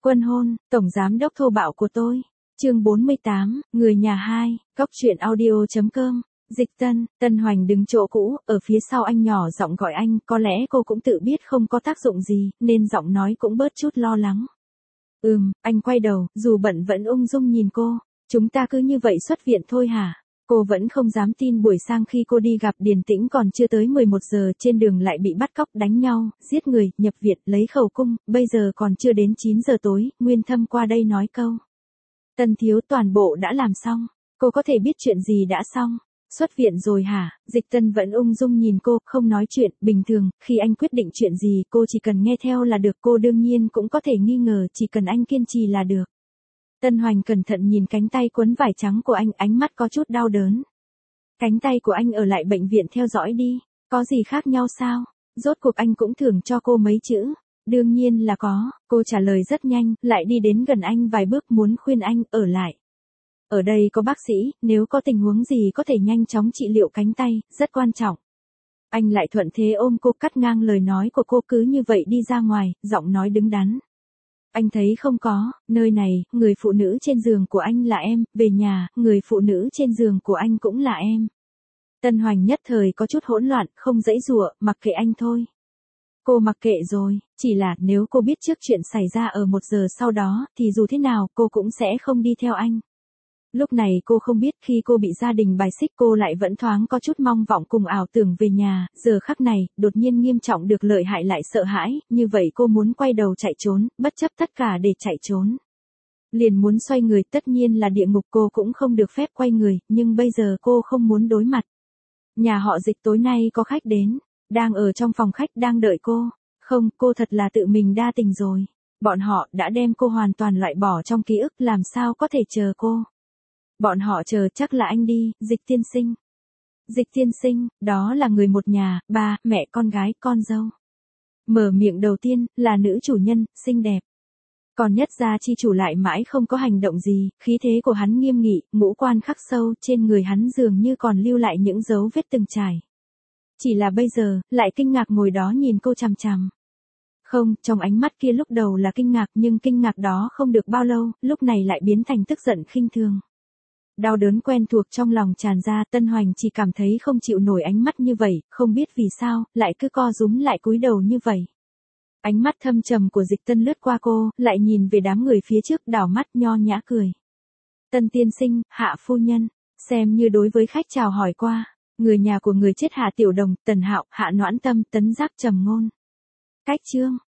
Quân hôn, tổng giám đốc thô bạo của tôi. Chương 48, người nhà 2, Cóc truyện audio.com. Dịch Tân, Tân Hoành đứng chỗ cũ, ở phía sau anh nhỏ giọng gọi anh, có lẽ cô cũng tự biết không có tác dụng gì, nên giọng nói cũng bớt chút lo lắng. Anh quay đầu, dù bận vẫn ung dung nhìn cô. Chúng ta cứ như vậy xuất viện thôi hả? Cô vẫn không dám tin buổi sang khi cô đi gặp Điền Tĩnh còn chưa tới 11 giờ, trên đường lại bị bắt cóc, đánh nhau, giết người, nhập viện, lấy khẩu cung, bây giờ còn chưa đến 9 giờ tối, Nguyên Thâm qua đây nói câu. Tân thiếu, toàn bộ đã làm xong, cô có thể biết chuyện gì đã xong. Xuất viện rồi hả? Dịch Tân vẫn ung dung nhìn cô, không nói chuyện. Bình thường, khi anh quyết định chuyện gì cô chỉ cần nghe theo là được. Cô đương nhiên cũng có thể nghi ngờ, chỉ cần anh kiên trì là được. Tân Hoành cẩn thận nhìn cánh tay quấn vải trắng của anh, ánh mắt có chút đau đớn. Cánh tay của anh ở lại bệnh viện theo dõi đi, có gì khác nhau sao? Rốt cuộc anh cũng thưởng cho cô mấy chữ. Đương nhiên là có, cô trả lời rất nhanh, lại đi đến gần anh vài bước muốn khuyên anh ở lại. Ở đây có bác sĩ, nếu có tình huống gì có thể nhanh chóng trị liệu cánh tay, rất quan trọng. Anh lại thuận thế ôm cô, cắt ngang lời nói của cô, cứ như vậy đi ra ngoài, giọng nói đứng đắn. Anh thấy không có, nơi này, người phụ nữ trên giường của anh là em, về nhà, người phụ nữ trên giường của anh cũng là em. Tân Hoành nhất thời có chút hỗn loạn, không giãy giụa, mặc kệ anh thôi. Cô mặc kệ rồi, chỉ là nếu cô biết trước chuyện xảy ra ở 1 giờ sau đó, thì dù thế nào cô cũng sẽ không đi theo anh. Lúc này cô không biết khi cô bị gia đình bài xích cô lại vẫn thoáng có chút mong vọng cùng ảo tưởng về nhà, giờ khắc này, đột nhiên nghiêm trọng được lợi hại lại sợ hãi, như vậy cô muốn quay đầu chạy trốn, bất chấp tất cả để chạy trốn. Liền muốn xoay người, tất nhiên là địa ngục, cô cũng không được phép quay người, nhưng bây giờ cô không muốn đối mặt. Nhà họ Dịch tối nay có khách đến, đang ở trong phòng khách đang đợi cô. Không, cô thật là tự mình đa tình rồi. Bọn họ đã đem cô hoàn toàn loại bỏ trong ký ức, làm sao có thể chờ cô. Bọn họ chờ chắc là anh đi, Dịch tiên sinh. Dịch tiên sinh, đó là người một nhà, ba, mẹ, con gái, con dâu. Mở miệng đầu tiên, là nữ chủ nhân, xinh đẹp. Còn nhất gia chi chủ lại mãi không có hành động gì, khí thế của hắn nghiêm nghị, ngũ quan khắc sâu, trên người hắn dường như còn lưu lại những dấu vết từng trải. Chỉ là bây giờ, lại kinh ngạc ngồi đó nhìn cô chằm chằm. Không, trong ánh mắt kia lúc đầu là kinh ngạc, nhưng kinh ngạc đó không được bao lâu, lúc này lại biến thành tức giận khinh thường. Đau đớn quen thuộc trong lòng tràn ra, Tân Hoành chỉ cảm thấy không chịu nổi ánh mắt như vậy, không biết vì sao, lại cứ co rúm lại cúi đầu như vậy. Ánh mắt thâm trầm của Dịch Tân lướt qua cô, lại nhìn về đám người phía trước, đảo mắt nho nhã cười. Tân tiên sinh, Hạ phu nhân, xem như đối với khách chào hỏi qua. Người nhà của người chết Hạ Tiểu Đồng, Tần Hạo, Hạ Noãn Tâm, Tấn Giác, Trầm Ngôn. Cách chương